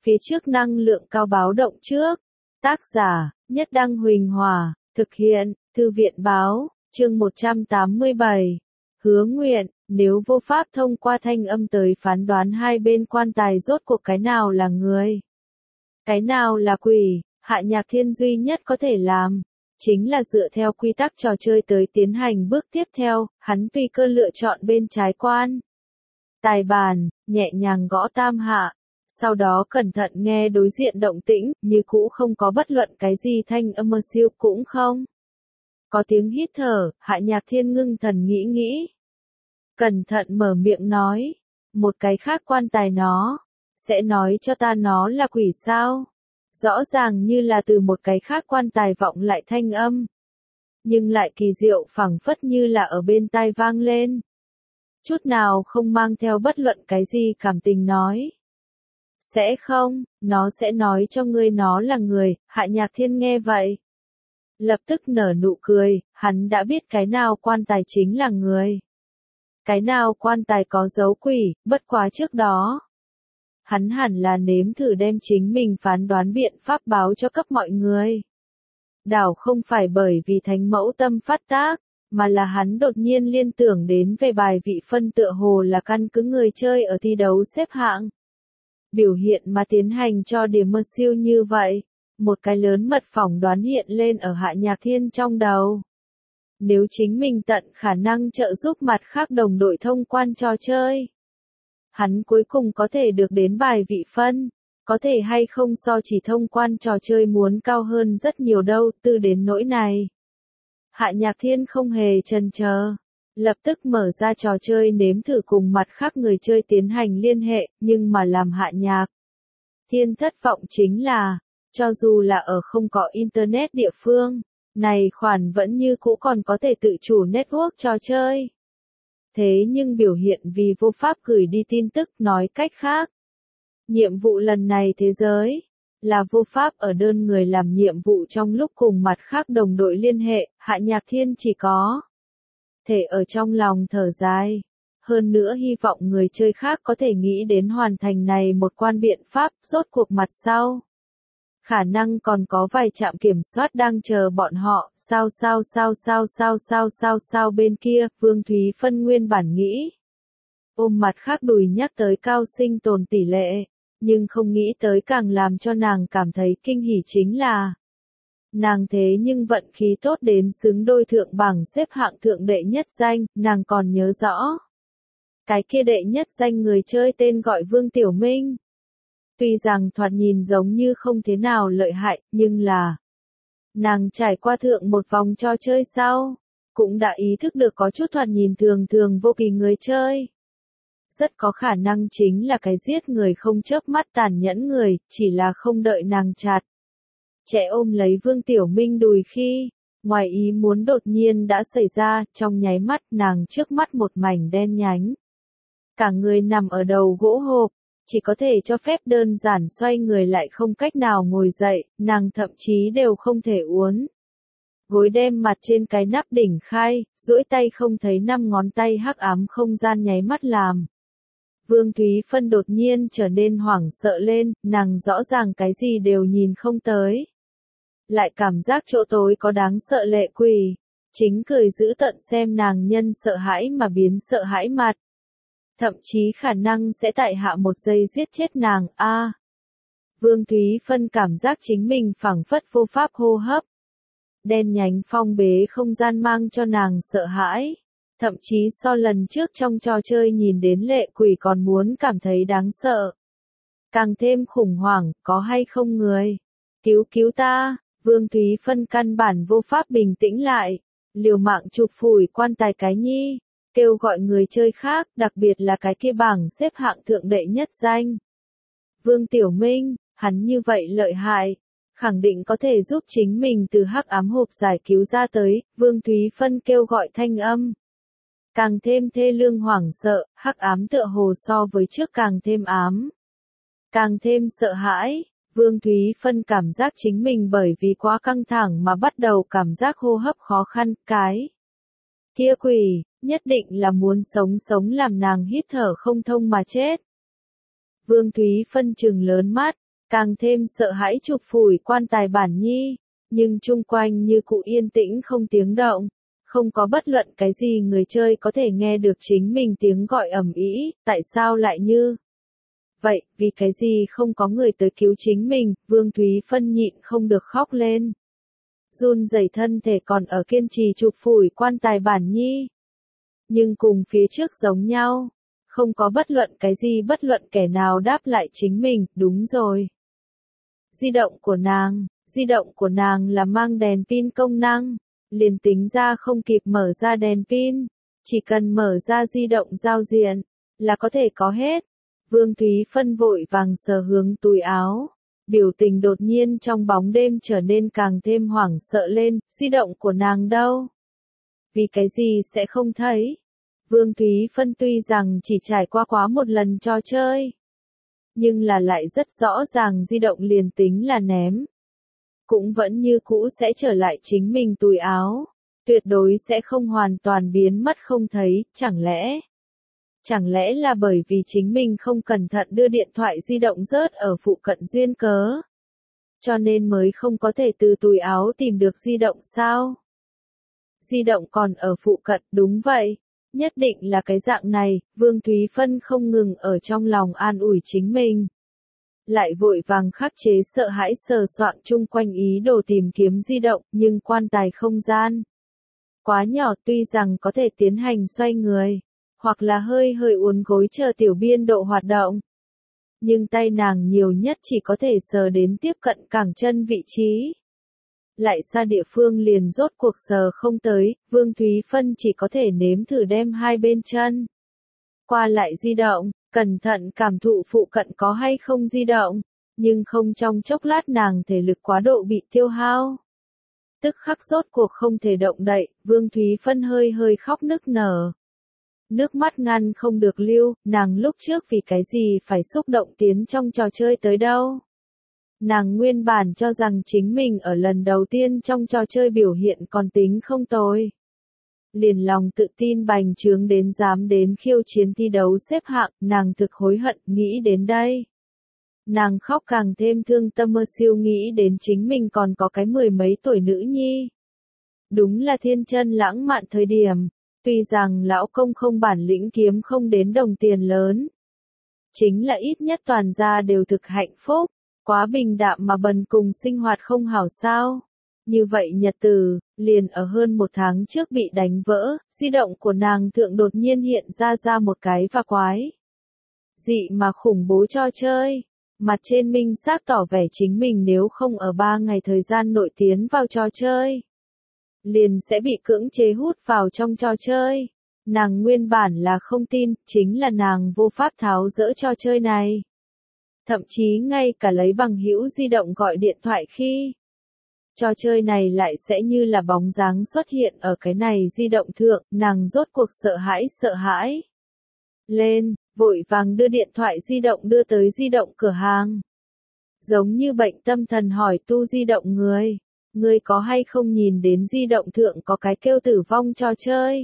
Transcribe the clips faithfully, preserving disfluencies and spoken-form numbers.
Phía trước năng lượng cao báo động trước. Tác giả, Nhất Đăng Huỳnh Hòa, thực hiện, Thư viện Báo, chương một trăm tám mươi bảy. Hứa nguyện, nếu vô pháp thông qua thanh âm tới phán đoán hai bên quan tài rốt cuộc cái nào là người, cái nào là quỷ, Hạ Nhạc Thiên duy nhất có thể làm, chính là dựa theo quy tắc trò chơi tới tiến hành bước tiếp theo, hắn tùy cơ lựa chọn bên trái quan tài bàn, nhẹ nhàng gõ tam hạ. Sau đó cẩn thận nghe đối diện động tĩnh, như cũ không có bất luận cái gì thanh âm mơ siêu cũng không. Có tiếng hít thở, Hạ Nhạc Thiên ngưng thần nghĩ nghĩ. Cẩn thận mở miệng nói, một cái khác quan tài nó, sẽ nói cho ta nó là quỷ sao? Rõ ràng như là từ một cái khác quan tài vọng lại thanh âm. Nhưng lại kỳ diệu phảng phất như là ở bên tai vang lên. Chút nào không mang theo bất luận cái gì cảm tình nói. Sẽ không, nó sẽ nói cho ngươi nó là người, Hạ Nhạc Thiên nghe vậy. Lập tức nở nụ cười, hắn đã biết cái nào quan tài chính là người. Cái nào quan tài có dấu quỷ, bất quá trước đó. Hắn hẳn là nếm thử đem chính mình phán đoán biện pháp báo cho cấp mọi người. Đảo không phải bởi vì thánh mẫu tâm phát tác, mà là hắn đột nhiên liên tưởng đến về bài vị phân tựa hồ là căn cứ người chơi ở thi đấu xếp hạng. Biểu hiện mà tiến hành cho điểm mơ siêu như vậy, một cái lớn mật phỏng đoán hiện lên ở Hạ Nhạc Thiên trong đầu. Nếu chính mình tận khả năng trợ giúp mặt khác đồng đội thông quan trò chơi, hắn cuối cùng có thể được đến bài vị phân, có thể hay không so chỉ thông quan trò chơi muốn cao hơn rất nhiều đâu, từ đến nỗi này. Hạ Nhạc Thiên không hề chần chờ, lập tức mở ra trò chơi nếm thử cùng mặt khác người chơi tiến hành liên hệ, nhưng mà làm Hạ Nhạc Thiên thất vọng chính là, cho dù là ở không có internet địa phương, này khoản vẫn như cũ còn có thể tự chủ network trò chơi. Thế nhưng biểu hiện vì vô pháp gửi đi tin tức, nói cách khác. Nhiệm vụ lần này thế giới, là vô pháp ở đơn người làm nhiệm vụ trong lúc cùng mặt khác đồng đội liên hệ, Hạ Nhạc Thiên chỉ có thể ở trong lòng thở dài. Hơn nữa hy vọng người chơi khác có thể nghĩ đến hoàn thành này một quan biện pháp, rốt cuộc mặt sau. Khả năng còn có vài trạm kiểm soát đang chờ bọn họ, sao sao sao sao sao sao sao sao bên kia, Vương Thúy Phân nguyên bản nghĩ. Ôm mặt khác đùi nhắc tới cao sinh tồn tỷ lệ, nhưng không nghĩ tới càng làm cho nàng cảm thấy kinh hỉ chính là. Nàng thế nhưng vận khí tốt đến xứng đôi thượng bảng xếp hạng thượng đệ nhất danh, nàng còn nhớ rõ. Cái kia đệ nhất danh người chơi tên gọi Vương Tiểu Minh. Tuy rằng thoạt nhìn giống như không thế nào lợi hại, nhưng là nàng trải qua thượng một vòng trò chơi sau, cũng đã ý thức được có chút thoạt nhìn thường thường vô kỳ người chơi. Rất có khả năng chính là cái giết người không chớp mắt tàn nhẫn người, chỉ là không đợi nàng chặt. Trẻ ôm lấy Vương Tiểu Minh đùi khi, ngoài ý muốn đột nhiên đã xảy ra, trong nháy mắt nàng trước mắt một mảnh đen nhánh. Cả người nằm ở đầu gỗ hộp. Chỉ có thể cho phép đơn giản xoay người lại không cách nào ngồi dậy, nàng thậm chí đều không thể uốn. Gối đem mặt trên cái nắp đỉnh khai, duỗi tay không thấy năm ngón tay hắc ám không gian nháy mắt làm. Vương Thúy Phân đột nhiên trở nên hoảng sợ lên, nàng rõ ràng cái gì đều nhìn không tới. Lại cảm giác chỗ tối có đáng sợ lệ quỷ, chính cười giữ tận xem nàng nhân sợ hãi mà biến sợ hãi mặt. Thậm chí khả năng sẽ tại hạ một giây giết chết nàng, a. À, Vương Thúy Phân cảm giác chính mình phảng phất vô pháp hô hấp. Đen nhánh phong bế không gian mang cho nàng sợ hãi. Thậm chí so lần trước trong trò chơi nhìn đến lệ quỷ còn muốn cảm thấy đáng sợ. Càng thêm khủng hoảng, có hay không người? Cứu cứu ta, Vương Thúy Phân căn bản vô pháp bình tĩnh lại. Liều mạng chụp phủi quan tài cái nhi. Kêu gọi người chơi khác, đặc biệt là cái kia bảng xếp hạng thượng đệ nhất danh. Vương Tiểu Minh, hắn như vậy lợi hại, khẳng định có thể giúp chính mình từ hắc ám hộp giải cứu ra tới, Vương Thúy Phân kêu gọi thanh âm. Càng thêm thê lương hoảng sợ, hắc ám tựa hồ so với trước càng thêm ám. Càng thêm sợ hãi, Vương Thúy Phân cảm giác chính mình bởi vì quá căng thẳng mà bắt đầu cảm giác hô hấp khó khăn, cái. Kia quỷ, nhất định là muốn sống sống làm nàng hít thở không thông mà chết. Vương Thúy Phân trừng lớn mắt, càng thêm sợ hãi chụp phủi quan tài bản nhi, nhưng chung quanh như cụ yên tĩnh không tiếng động, không có bất luận cái gì người chơi có thể nghe được chính mình tiếng gọi ầm ĩ, tại sao lại như vậy, vì cái gì không có người tới cứu chính mình, Vương Thúy Phân nhịn không được khóc lên. Run rẩy thân thể còn ở kiên trì chụp phủi quan tài bản nhi. Nhưng cùng phía trước giống nhau, không có bất luận cái gì bất luận kẻ nào đáp lại chính mình, đúng rồi. Di động của nàng, di động của nàng là mang đèn pin công năng, liền tính ra không kịp mở ra đèn pin, chỉ cần mở ra di động giao diện, là có thể có hết. Vương Thúy Phân vội vàng sờ hướng túi áo, biểu tình đột nhiên trong bóng đêm trở nên càng thêm hoảng sợ lên, di động của nàng đâu? Vì cái gì sẽ không thấy? Vương Thúy Phân tuy rằng chỉ trải qua quá một lần trò chơi, nhưng là lại rất rõ ràng di động liền tính là ném, cũng vẫn như cũ sẽ trở lại chính mình túi áo, tuyệt đối sẽ không hoàn toàn biến mất không thấy, chẳng lẽ? Chẳng lẽ là bởi vì chính mình không cẩn thận đưa điện thoại di động rớt ở phụ cận duyên cớ, cho nên mới không có thể từ túi áo tìm được di động sao? Di động còn ở phụ cận, đúng vậy. Nhất định là cái dạng này, Vương Thúy Phân không ngừng ở trong lòng an ủi chính mình. Lại vội vàng khắc chế sợ hãi sờ soạng chung quanh ý đồ tìm kiếm di động, nhưng quan tài không gian quá nhỏ, tuy rằng có thể tiến hành xoay người, hoặc là hơi hơi uốn gối chờ tiểu biên độ hoạt động. Nhưng tay nàng nhiều nhất chỉ có thể sờ đến tiếp cận cẳng chân vị trí. Lại xa địa phương liền rốt cuộc sờ không tới, Vương Thúy Phân chỉ có thể nếm thử đem hai bên chân qua lại di động, cẩn thận cảm thụ phụ cận có hay không di động, nhưng không trong chốc lát nàng thể lực quá độ bị tiêu hao. Tức khắc rốt cuộc không thể động đậy, Vương Thúy Phân hơi hơi khóc nức nở. Nước mắt ngăn không được lưu, nàng lúc trước vì cái gì phải xúc động tiến trong trò chơi tới đâu. Nàng nguyên bản cho rằng chính mình ở lần đầu tiên trong trò chơi biểu hiện còn tính không tồi. Liền lòng tự tin bành trướng đến dám đến khiêu chiến thi đấu xếp hạng, nàng thực hối hận, nghĩ đến đây. Nàng khóc càng thêm thương tâm mơ siêu nghĩ đến chính mình còn có cái mười mấy tuổi nữ nhi. Đúng là thiên chân lãng mạn thời điểm, tuy rằng lão công không bản lĩnh kiếm không đến đồng tiền lớn. Chính là ít nhất toàn gia đều thực hạnh phúc. Quá bình đạm mà bần cùng sinh hoạt không hảo sao. Như vậy nhật từ, liền ở hơn một tháng trước bị đánh vỡ, di động của nàng thượng đột nhiên hiện ra ra một cái và quái. Dị mà khủng bố cho chơi. Mặt trên minh xác tỏ vẻ chính mình nếu không ở ba ngày thời gian nội tiến vào trò chơi, liền sẽ bị cưỡng chế hút vào trong trò chơi. Nàng nguyên bản là không tin, chính là nàng vô pháp tháo dỡ trò chơi này. Thậm chí ngay cả lấy bằng hữu di động gọi điện thoại khi trò chơi này lại sẽ như là bóng dáng xuất hiện ở cái này di động thượng, nàng rốt cuộc sợ hãi sợ hãi. Lên, vội vàng đưa điện thoại di động đưa tới di động cửa hàng. Giống như bệnh tâm thần hỏi tu di động người, người có hay không nhìn đến di động thượng có cái kêu tử vong trò chơi.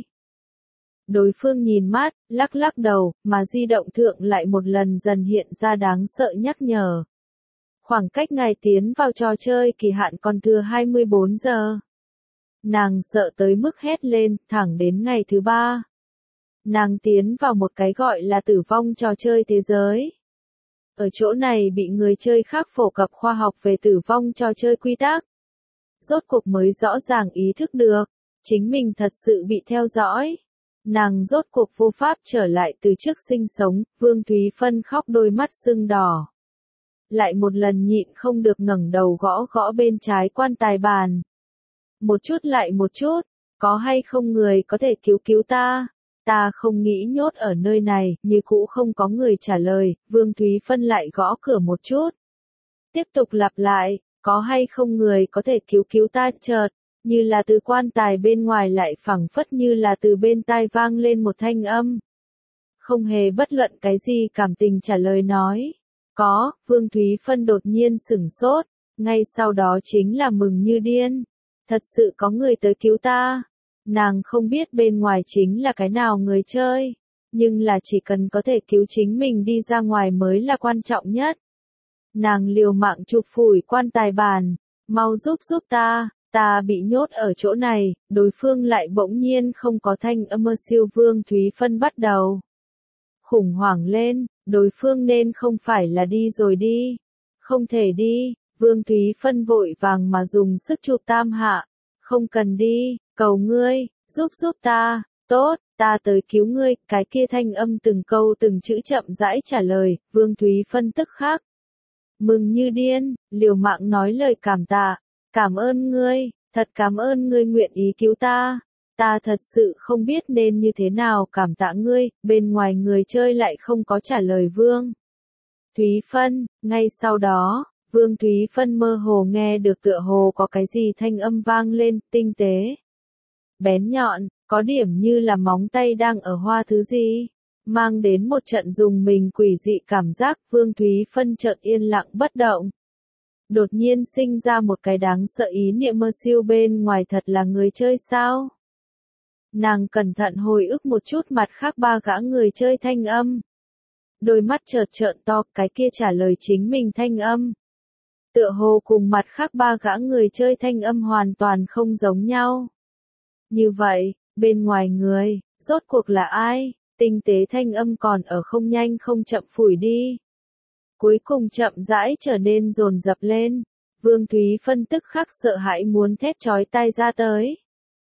Đối phương nhìn mát, lắc lắc đầu, mà di động thượng lại một lần dần hiện ra đáng sợ nhắc nhở. Khoảng cách ngài tiến vào trò chơi kỳ hạn còn thừa hai mươi bốn giờ. Nàng sợ tới mức hét lên, thẳng đến ngày thứ ba. Nàng tiến vào một cái gọi là tử vong trò chơi thế giới. Ở chỗ này bị người chơi khác phổ cập khoa học về tử vong trò chơi quy tắc. Rốt cuộc mới rõ ràng ý thức được, chính mình thật sự bị theo dõi. Nàng rốt cuộc vô pháp trở lại từ trước sinh sống, Vương Thúy Phân khóc đôi mắt sưng đỏ. Lại một lần nhịn không được ngẩng đầu gõ gõ bên trái quan tài bàn. Một chút lại một chút, có hay không người có thể cứu cứu ta? Ta không nghĩ nhốt ở nơi này, như cũ không có người trả lời, Vương Thúy Phân lại gõ cửa một chút. Tiếp tục lặp lại, có hay không người có thể cứu cứu ta? Chợt, như là từ quan tài bên ngoài lại phẳng phất như là từ bên tai vang lên một thanh âm. Không hề bất luận cái gì cảm tình trả lời nói. Có, Vương Thúy Phân đột nhiên sửng sốt, ngay sau đó chính là mừng như điên. Thật sự có người tới cứu ta. Nàng không biết bên ngoài chính là cái nào người chơi, nhưng là chỉ cần có thể cứu chính mình đi ra ngoài mới là quan trọng nhất. Nàng liều mạng chụp phủi quan tài bàn, mau giúp giúp ta, ta bị nhốt ở chỗ này, đối phương lại bỗng nhiên không có thanh âm. Siêu Vương Thúy Phân bắt đầu khủng hoảng lên, đối phương nên không phải là đi rồi đi, không thể đi. Vương Thúy Phân vội vàng mà dùng sức chụp tam hạ, không cần đi, cầu ngươi, giúp giúp ta, tốt, ta tới cứu ngươi. Cái kia thanh âm từng câu từng chữ chậm rãi trả lời. Vương Thúy Phân tức khắc mừng như điên, liều mạng nói lời cảm tạ, cảm ơn ngươi, thật cảm ơn ngươi nguyện ý cứu ta, ta thật sự không biết nên như thế nào cảm tạ ngươi. Bên ngoài người chơi lại không có trả lời Vương Thúy Phân. Ngay sau đó, Vương Thúy Phân mơ hồ nghe được tựa hồ có cái gì thanh âm vang lên, tinh tế, bén nhọn, có điểm như là móng tay đang ở hoa thứ gì, mang đến một trận dùng mình quỷ dị cảm giác. Vương Thúy Phân chợt yên lặng bất động. Đột nhiên sinh ra một cái đáng sợ ý niệm. Mơ siêu bên ngoài thật là người chơi sao? Nàng cẩn thận hồi ức một chút mặt khác ba gã người chơi thanh âm. Đôi mắt chợt trợn to, cái kia trả lời chính mình thanh âm. Tựa hồ cùng mặt khác ba gã người chơi thanh âm hoàn toàn không giống nhau. Như vậy, bên ngoài người, rốt cuộc là ai? Tinh tế thanh âm còn ở không nhanh không chậm phủi đi. Cuối cùng chậm rãi trở nên dồn dập lên. Vương Thúy Phân tức khắc sợ hãi muốn thét chói tai ra tới.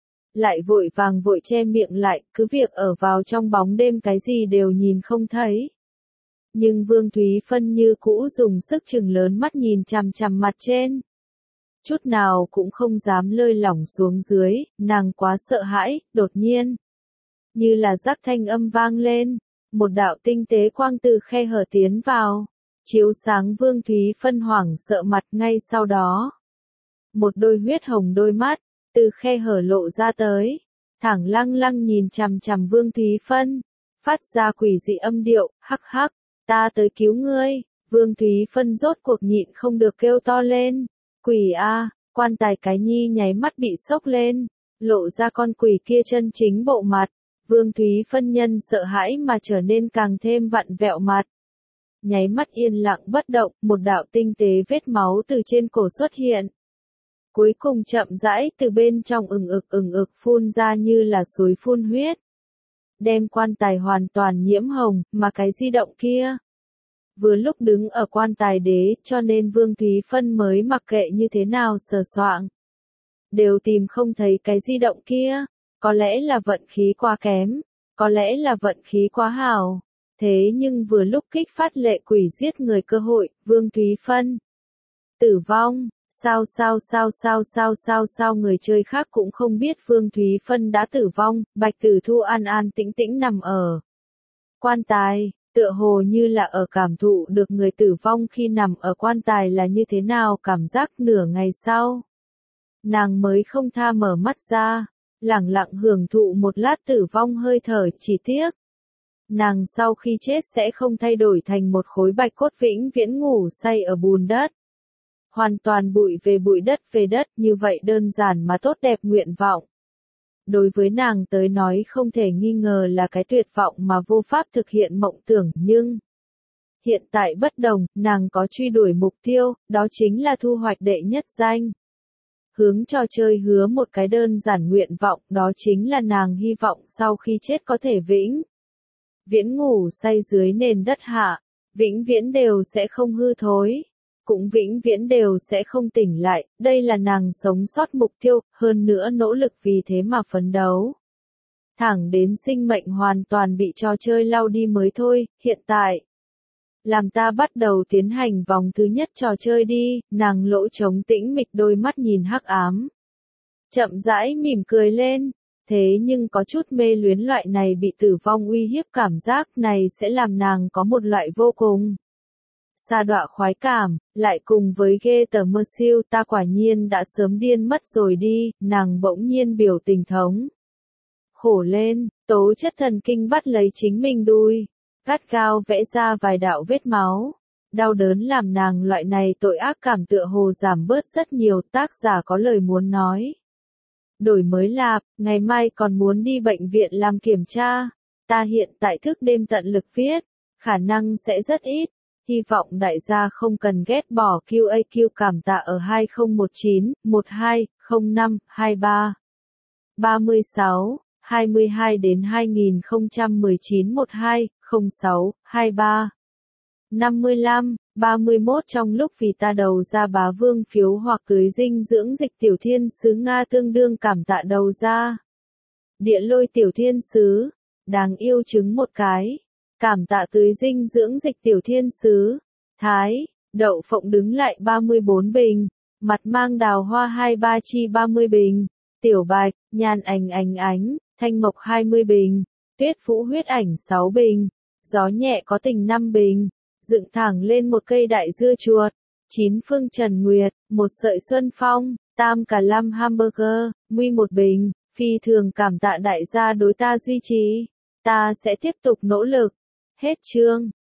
Lại vội vàng vội che miệng lại, cứ việc ở vào trong bóng đêm cái gì đều nhìn không thấy. Nhưng Vương Thúy Phân như cũ dùng sức chừng lớn mắt nhìn chằm chằm mặt trên. Chút nào cũng không dám lơi lỏng xuống dưới, nàng quá sợ hãi. Đột nhiên, như là rắc thanh âm vang lên, một đạo tinh tế quang từ khe hở tiến vào, chiếu sáng Vương Thúy Phân hoảng sợ mặt. Ngay sau đó, một đôi huyết hồng đôi mắt từ khe hở lộ ra tới, thẳng lăng lăng nhìn chằm chằm Vương Thúy Phân, phát ra quỷ dị âm điệu, hắc hắc, ta tới cứu ngươi. Vương Thúy Phân rốt cuộc nhịn không được kêu to lên, quỷ a. Quan tài cái nhi nháy mắt bị sốc lên, lộ ra con quỷ kia chân chính bộ mặt. Vương Thúy Phân nhân sợ hãi mà trở nên càng thêm vặn vẹo mặt. Nháy mắt yên lặng bất động, một đạo tinh tế vết máu từ trên cổ xuất hiện. Cuối cùng chậm rãi từ bên trong ừng ực ừng ực phun ra như là suối phun huyết. Đem quan tài hoàn toàn nhiễm hồng, mà cái di động kia vừa lúc đứng ở quan tài đế, cho nên Vương Thúy Phân mới mặc kệ như thế nào sờ soạng, đều tìm không thấy cái di động kia. Có lẽ là vận khí quá kém, có lẽ là vận khí quá hảo. Thế nhưng vừa lúc kích phát lệ quỷ giết người cơ hội, Vương Thúy Phân tử vong. Sao sao sao sao sao sao sao người chơi khác cũng không biết Vương Thúy Phân đã tử vong. Bạch Tử Thu an an tĩnh tĩnh nằm ở quan tài, tựa hồ như là ở cảm thụ được người tử vong khi nằm ở quan tài là như thế nào cảm giác. Nửa ngày sau, nàng mới không tha mở mắt ra, lẳng lặng hưởng thụ một lát tử vong hơi thở. Chỉ tiếc, nàng sau khi chết sẽ không thay đổi thành một khối bạch cốt vĩnh viễn ngủ say ở bùn đất. Hoàn toàn bụi về bụi đất về đất, như vậy đơn giản mà tốt đẹp nguyện vọng. Đối với nàng tới nói không thể nghi ngờ là cái tuyệt vọng mà vô pháp thực hiện mộng tưởng, nhưng hiện tại bất đồng, nàng có truy đuổi mục tiêu, đó chính là thu hoạch đệ nhất danh. Hướng trò chơi hứa một cái đơn giản nguyện vọng, đó chính là nàng hy vọng sau khi chết có thể vĩnh viễn ngủ say dưới nền đất hạ, vĩnh viễn đều sẽ không hư thối, cũng vĩnh viễn đều sẽ không tỉnh lại. Đây là nàng sống sót mục tiêu, hơn nữa nỗ lực vì thế mà phấn đấu. Thẳng đến sinh mệnh hoàn toàn bị trò chơi lau đi mới thôi. Hiện tại, làm ta bắt đầu tiến hành vòng thứ nhất trò chơi đi. Nàng lỗ trống tĩnh mịch đôi mắt nhìn hắc ám, chậm rãi mỉm cười lên. Thế nhưng có chút mê luyến loại này bị tử vong uy hiếp cảm giác này sẽ làm nàng có một loại vô cùng sa đọa khoái cảm, lại cùng với ghê tởm mơ siêu. Ta quả nhiên đã sớm điên mất rồi đi. Nàng bỗng nhiên biểu tình thống khổ lên, tố chất thần kinh bắt lấy chính mình đuôi, gắt gao vẽ ra vài đạo vết máu. Đau đớn làm nàng loại này tội ác cảm tựa hồ giảm bớt rất nhiều. Tác giả có lời muốn nói. Đổi mới lạp, ngày mai còn muốn đi bệnh viện làm kiểm tra. Ta hiện tại thức đêm tận lực viết, khả năng sẽ rất ít. Hy vọng đại gia không cần ghét bỏ quy a quy cảm tạ ở hai không một chín, một hai, không năm, hai ba, ba mươi sáu, hai mươi hai đến hai nghìn không trăm mười chín một hai, không sáu, hai ba, năm mươi lăm, ba mươi mốt trong lúc vì ta đầu ra bá vương phiếu hoặc tưới dinh dưỡng dịch tiểu thiên sứ Nga tương đương cảm tạ đầu ra. Địa lôi tiểu thiên sứ, đáng yêu trứng một cái. Cảm tạ tưới dinh dưỡng dịch tiểu thiên sứ. Thái, đậu phộng đứng lại ba mươi bốn bình. Mặt mang đào hoa hai ba chi ba mươi bình. Tiểu bạch, nhàn ảnh ánh ánh, thanh mộc hai mươi bình. Tuyết vũ huyết ảnh sáu bình. Gió nhẹ có tình năm bình. Dựng thẳng lên một cây đại dưa chuột. Chín phương trần nguyệt, một sợi xuân phong. Tam cả lăm hamburger, nguy một bình. Phi thường cảm tạ đại gia đối ta duy trì. Ta sẽ tiếp tục nỗ lực. Hết chương.